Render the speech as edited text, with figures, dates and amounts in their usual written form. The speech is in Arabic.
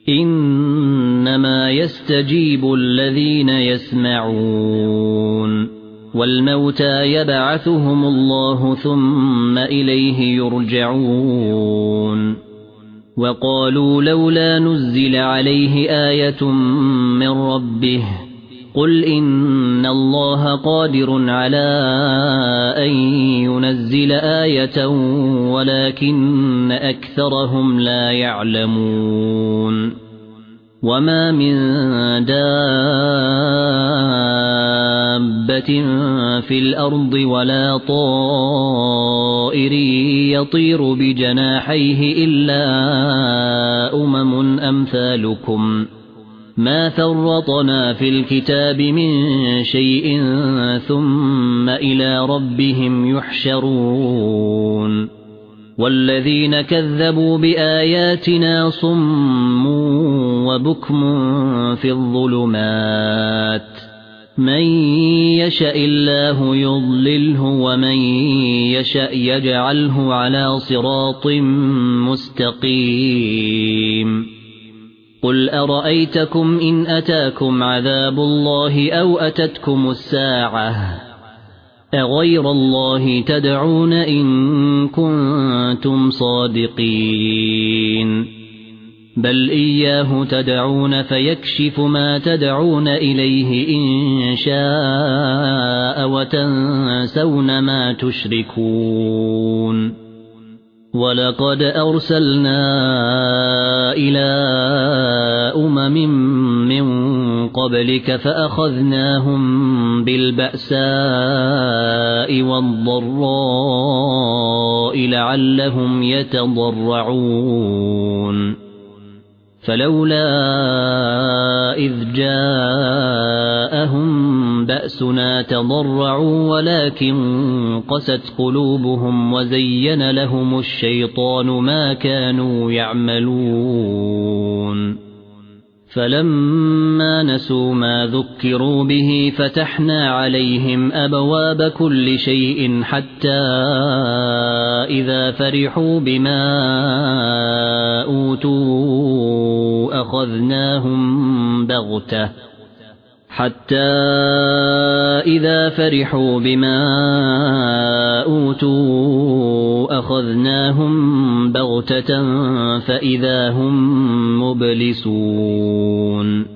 إنما يستجيب الذين يسمعون والموتى يبعثهم الله ثم إليه يرجعون وقالوا لولا نزل عليه آية من ربه قل إن الله قادر على أن ينزل آية ولكن أكثرهم لا يعلمون وما من دابة في الأرض ولا طائر يطير بجناحيه إلا أمثالكم ما فرطنا في الكتاب من شيء ثم إلى ربهم يحشرون والذين كذبوا بآياتنا صم وبكم في الظلمات من يشاء الله يضلله ومن يشاء يجعله على صراط مستقيم قل أرأيتكم إن أتاكم عذاب الله أو أتتكم الساعة أغير الله تدعون إن كنتم صادقين بل إياه تدعون فيكشف ما تدعون إليه إن شاء وتنسون ما تشركون ولقد أرسلنا إلى من قبلك فأخذناهم بالبأساء والضراء لعلهم يتضرعون فلولا إذ جاءهم بأسنا تضرعوا ولكن قست قلوبهم وزين لهم الشيطان ما كانوا يعملون فلما نسوا ما ذكروا به فتحنا عليهم أبواب كل شيء حتى إذا فرحوا بما أوتوا أخذناهم بغتة فإذا هم مبلسون